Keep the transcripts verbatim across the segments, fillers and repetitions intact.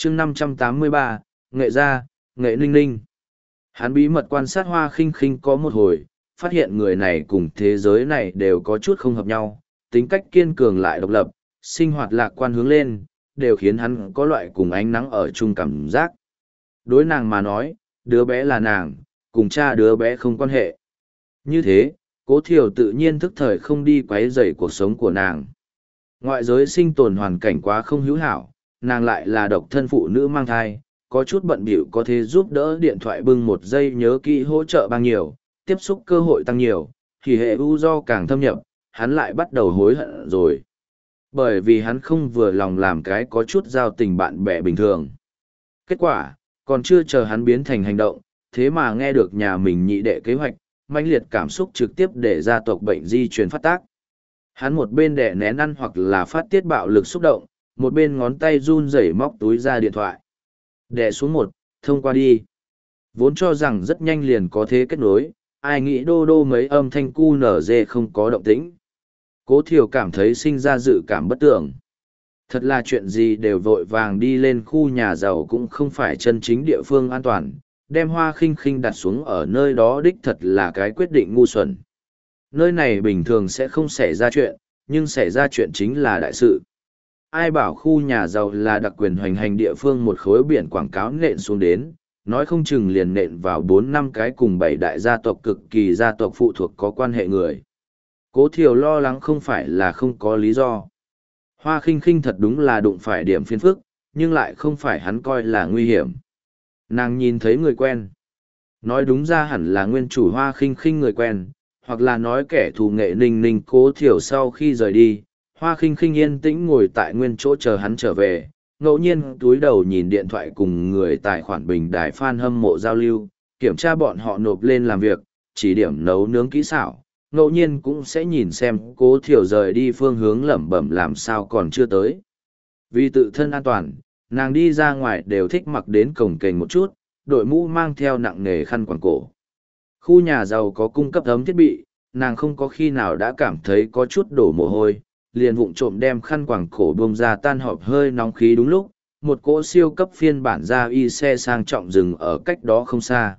chương năm trăm tám mươi ba, nghệ gia, nghệ ninh ninh. Hắn bí mật quan sát Hoa Khinh Khinh có một hồi, phát hiện người này cùng thế giới này đều có chút không hợp nhau, tính cách kiên cường lại độc lập, sinh hoạt lạc quan hướng lên, đều khiến hắn có loại cùng ánh nắng ở chung cảm giác. Đối nàng mà nói, đứa bé là nàng, cùng cha đứa bé không quan hệ. Như thế, Cố Thiều tự nhiên thức thời không đi quấy rầy cuộc sống của nàng. Ngoại giới sinh tồn hoàn cảnh quá không hữu hảo, nàng lại là độc thân phụ nữ mang thai, có chút bận bịu có thể giúp đỡ điện thoại bưng một giây nhớ kỹ hỗ trợ bao nhiều, tiếp xúc cơ hội tăng nhiều, thì hệ u do càng thâm nhập, hắn lại bắt đầu hối hận rồi. Bởi vì hắn không vừa lòng làm cái có chút giao tình bạn bè bình thường. Kết quả, còn chưa chờ hắn biến thành hành động, thế mà nghe được nhà mình nhị đệ kế hoạch, mãnh liệt cảm xúc trực tiếp để gia tộc bệnh di truyền phát tác. Hắn một bên đẻ nén ăn hoặc là phát tiết bạo lực xúc động, một bên ngón tay run rẩy móc túi ra điện thoại. Đẻ xuống một, thông qua đi. Vốn cho rằng rất nhanh liền có thế kết nối, ai nghĩ đô đô mấy âm thanh cu nở dê không có động tĩnh. Cố Thiều cảm thấy sinh ra dự cảm bất tưởng. Thật là chuyện gì đều vội vàng đi lên khu nhà giàu cũng không phải chân chính địa phương an toàn, đem Hoa Khinh Khinh đặt xuống ở nơi đó đích thật là cái quyết định ngu xuẩn. Nơi này bình thường sẽ không xảy ra chuyện, nhưng xảy ra chuyện chính là đại sự. Ai bảo khu nhà giàu là đặc quyền hoành hành địa phương, một khối biển quảng cáo nện xuống đến, nói không chừng liền nện vào bốn năm cái cùng bảy đại gia tộc cực kỳ gia tộc phụ thuộc có quan hệ người. Cố Thiều lo lắng không phải là không có lý do. Hoa Khinh Khinh thật đúng là đụng phải điểm phiền phức, nhưng lại không phải hắn coi là nguy hiểm. Nàng nhìn thấy người quen. Nói đúng ra hẳn là nguyên chủ Hoa Khinh Khinh người quen, hoặc là nói kẻ thù Nghệ Ninh Ninh. Cố Thiều sau khi rời đi, Hoa Khinh Khinh yên tĩnh ngồi tại nguyên chỗ chờ hắn trở về, ngẫu nhiên túi đầu nhìn điện thoại cùng người tài khoản bình đài fan hâm mộ giao lưu, kiểm tra bọn họ nộp lên làm việc, chỉ điểm nấu nướng kỹ xảo, ngẫu nhiên cũng sẽ nhìn xem Cố Thiều rời đi phương hướng lẩm bẩm làm sao còn chưa tới. Vì tự thân an toàn, nàng đi ra ngoài đều thích mặc đến cồng kềnh một chút, đội mũ mang theo nặng nề khăn quàng cổ. Khu nhà giàu có cung cấp ấm thiết bị, nàng không có khi nào đã cảm thấy có chút đổ mồ hôi, liền vụng trộm đem khăn quàng cổ bông ra tan họp hơi nóng khí. Đúng lúc, một cỗ siêu cấp phiên bản gia y xe sang trọng dừng ở cách đó không xa.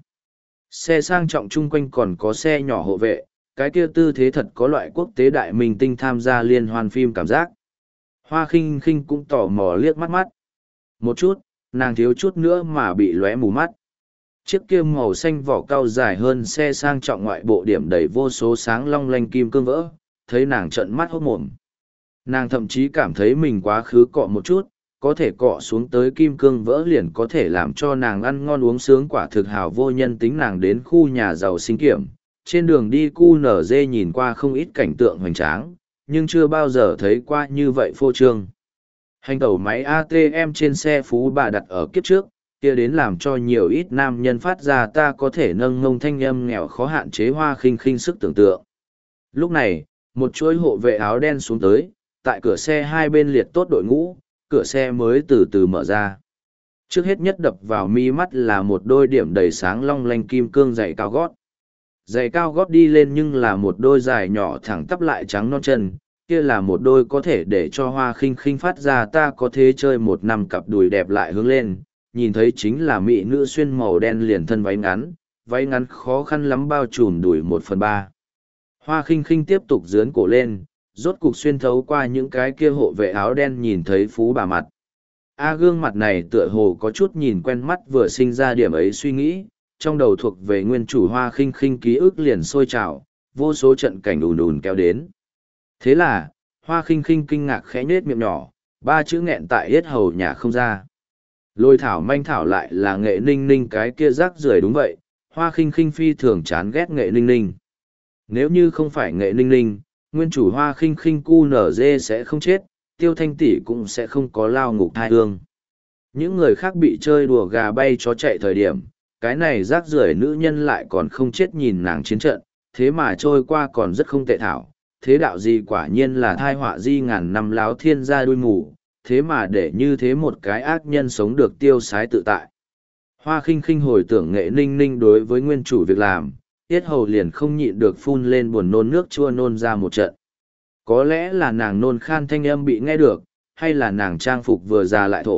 Xe sang trọng chung quanh còn có xe nhỏ hộ vệ, cái kia tư thế thật có loại quốc tế đại minh tinh tham gia liên hoan phim cảm giác. Hoa Khinh Khinh cũng tò mò liếc mắt mắt. Một chút, nàng thiếu chút nữa mà bị lóe mù mắt. Chiếc kia màu xanh vỏ cao dài hơn xe sang trọng ngoại bộ điểm đầy vô số sáng long lanh kim cương vỡ, thấy nàng trợn mắt hốt mồm. Nàng thậm chí cảm thấy mình quá khứ cọ một chút, có thể cọ xuống tới kim cương vỡ liền có thể làm cho nàng ăn ngon uống sướng, quả thực hào vô nhân tính. Nàng đến khu nhà giàu sinh kiểm, trên đường đi cu nở dê nhìn qua không ít cảnh tượng hoành tráng, nhưng chưa bao giờ thấy qua như vậy phô trương. Hành tẩu máy a tê em trên xe phú bà đặt ở kiếp trước, kia đến làm cho nhiều ít nam nhân phát ra ta có thể nâng ngông thanh âm nghèo khó hạn chế Hoa Khinh Khinh sức tưởng tượng. Lúc này, một chuỗi hộ vệ áo đen xuống tới, tại cửa xe hai bên liệt tốt đội ngũ, cửa xe mới từ từ mở ra. Trước hết nhất đập vào mi mắt là một đôi điểm đầy sáng long lanh kim cương giày cao gót. Giày cao gót đi lên nhưng là một đôi dài nhỏ thẳng tắp lại trắng non chân, kia là một đôi có thể để cho Hoa Khinh Khinh phát ra ta có thế chơi một năm cặp đùi đẹp lại hướng lên, nhìn thấy chính là mỹ nữ xuyên màu đen liền thân váy ngắn, váy ngắn khó khăn lắm bao trùm đùi một phần ba. Hoa Khinh Khinh tiếp tục dướn cổ lên, rốt cục xuyên thấu qua những cái kia hộ vệ áo đen nhìn thấy phú bà mặt. A gương mặt này tựa hồ có chút nhìn quen mắt, vừa sinh ra điểm ấy suy nghĩ, trong đầu thuộc về nguyên chủ Hoa Khinh Khinh ký ức liền sôi trào, vô số trận cảnh ùn ùn kéo đến. Thế là, Hoa Khinh Khinh kinh ngạc khẽ nhếch miệng nhỏ, ba chữ nghẹn tại yết hầu nhà không ra. Lôi thảo manh thảo lại là Nghệ Ninh Ninh cái kia rác rưởi. Đúng vậy, Hoa Khinh Khinh phi thường chán ghét Nghệ Ninh Ninh. Nếu như không phải Nghệ Ninh Ninh, nguyên chủ Hoa Khinh Khinh cu nở dê sẽ không chết, Tiêu Thanh tỷ cũng sẽ không có lao ngục thai hương. Những người khác bị chơi đùa gà bay chó chạy thời điểm, cái này rác rưởi nữ nhân lại còn không chết nhìn nàng chiến trận, thế mà trôi qua còn rất không tệ thảo. Thế đạo gì quả nhiên là thai họa di ngàn năm láo thiên gia đuôi mù, thế mà để như thế một cái ác nhân sống được tiêu sái tự tại. Hoa Khinh Khinh hồi tưởng Nghệ Ninh Ninh đối với nguyên chủ việc làm, tiết hầu liền không nhịn được phun lên buồn nôn nước chua nôn ra một trận. Có lẽ là nàng nôn khan thanh âm bị nghe được, hay là nàng trang phục vừa già lại thổ,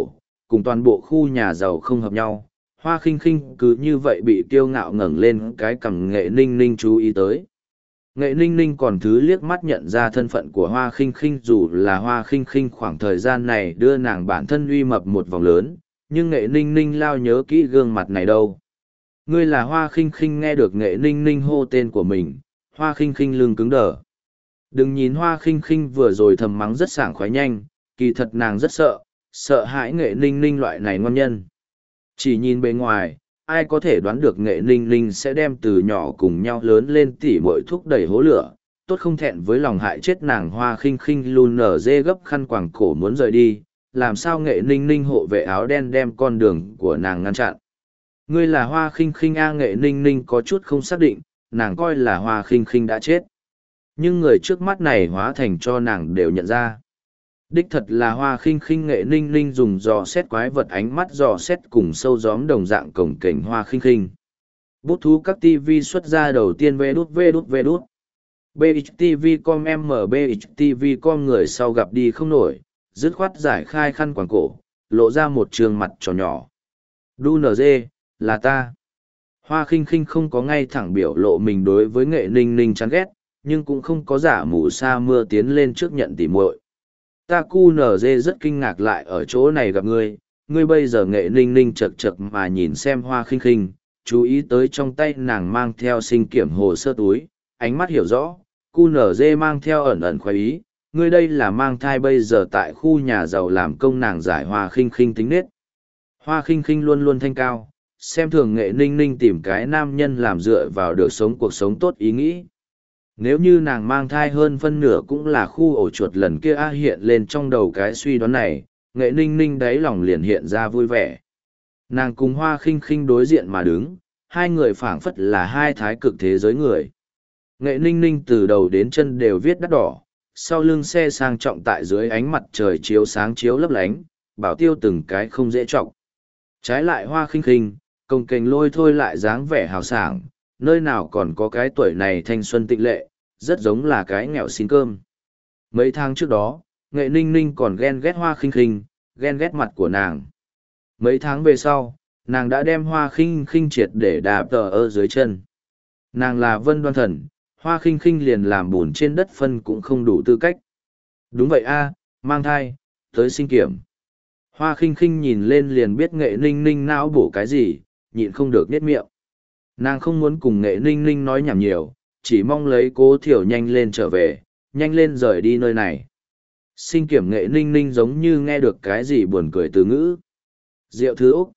cùng toàn bộ khu nhà giàu không hợp nhau. Hoa khinh khinh cứ như vậy bị kiêu ngạo ngẩng lên cái cằm Nghệ Ninh Ninh chú ý tới. Nghệ Ninh Ninh còn thứ liếc mắt nhận ra thân phận của Hoa khinh khinh, dù là Hoa khinh khinh khoảng thời gian này đưa nàng bản thân uy mập một vòng lớn, nhưng Nghệ Ninh Ninh lao nhớ kỹ gương mặt này đâu. Ngươi là Hoa khinh khinh, nghe được Nghệ Ninh Ninh hô tên của mình, Hoa khinh khinh lưng cứng đờ. Đừng nhìn Hoa khinh khinh vừa rồi thầm mắng rất sảng khoái nhanh, kỳ thật nàng rất sợ, sợ hãi Nghệ Ninh Ninh loại này ngon nhân. Chỉ nhìn bề ngoài, ai có thể đoán được Nghệ Ninh Ninh sẽ đem từ nhỏ cùng nhau lớn lên tỉ muội thúc đẩy hố lửa, tốt không thẹn với lòng hại chết nàng. Hoa khinh khinh luôn nở dê gấp khăn quàng cổ muốn rời đi, làm sao Nghệ Ninh Ninh hộ vệ áo đen đem con đường của nàng ngăn chặn. Ngươi là Hoa khinh khinh a? Nghệ Ninh Ninh có chút không xác định, nàng coi là Hoa khinh khinh đã chết. Nhưng người trước mắt này hóa thành cho nàng đều nhận ra. Đích thật là Hoa khinh khinh. Nghệ Ninh Ninh dùng dò xét quái vật ánh mắt dò xét cùng sâu gióm đồng dạng cổng kềnh Hoa khinh khinh. Bút thú các tivi xuất ra đầu tiên vê đút vê đút vê đút. bê hát tê vê com em bê hát tê vê com người sau gặp đi không nổi, dứt khoát giải khai khăn quàng cổ, lộ ra một trường mặt tròn nhỏ. Đu nờ dê, là ta. Hoa khinh khinh không có ngay thẳng biểu lộ mình đối với Nghệ Ninh Ninh chán ghét, nhưng cũng không có giả mù sa mưa tiến lên trước nhận tỉ muội. Ta cu nở dê rất kinh ngạc lại ở chỗ này gặp ngươi, ngươi bây giờ. Nghệ Ninh Ninh chật chật mà nhìn xem Hoa khinh khinh, chú ý tới trong tay nàng mang theo sinh kiểm hồ sơ túi, ánh mắt hiểu rõ, cu nở dê mang theo ẩn ẩn khoái ý, ngươi đây là mang thai bây giờ tại khu nhà giàu làm công. Nàng giải Hoa khinh khinh tính nết. Hoa khinh khinh luôn luôn thanh cao, xem thường Nghệ Ninh Ninh tìm cái nam nhân làm dựa vào được sống cuộc sống tốt ý nghĩ. Nếu như nàng mang thai hơn phân nửa cũng là khu ổ chuột lần kia a. Hiện lên trong đầu cái suy đoán này, Nghệ Ninh Ninh đáy lòng liền hiện ra vui vẻ. Nàng cùng Hoa khinh khinh đối diện mà đứng, hai người phảng phất là hai thái cực thế giới người. Nghệ Ninh Ninh từ đầu đến chân đều viết đắt đỏ, sau lưng xe sang trọng tại dưới ánh mặt trời chiếu sáng chiếu lấp lánh, bảo tiêu từng cái không dễ trọng. Trái lại Hoa khinh khinh, công kềnh lôi thôi lại dáng vẻ hào sảng, nơi nào còn có cái tuổi này thanh xuân tịnh lệ, rất giống là cái nghèo xin cơm. Mấy tháng trước đó, Nghệ Ninh Ninh còn ghen ghét Hoa khinh khinh, ghen ghét mặt của nàng. Mấy tháng về sau, nàng đã đem Hoa khinh khinh triệt để đạp tờ ở dưới chân. Nàng là Vân Đoan Thần, Hoa khinh khinh liền làm bùn trên đất phân cũng không đủ tư cách. Đúng vậy a, mang thai, tới sinh kiểm. Hoa khinh khinh nhìn lên liền biết Nghệ Ninh Ninh não bổ cái gì, nhịn không được niết miệng. Nàng không muốn cùng Nghệ Ninh Ninh nói nhảm nhiều, chỉ mong lấy Cố Thiểu nhanh lên trở về, nhanh lên rời đi nơi này. Sinh kiểm Nghệ Ninh Ninh giống như nghe được cái gì buồn cười từ ngữ. Diệu Thứ Úc.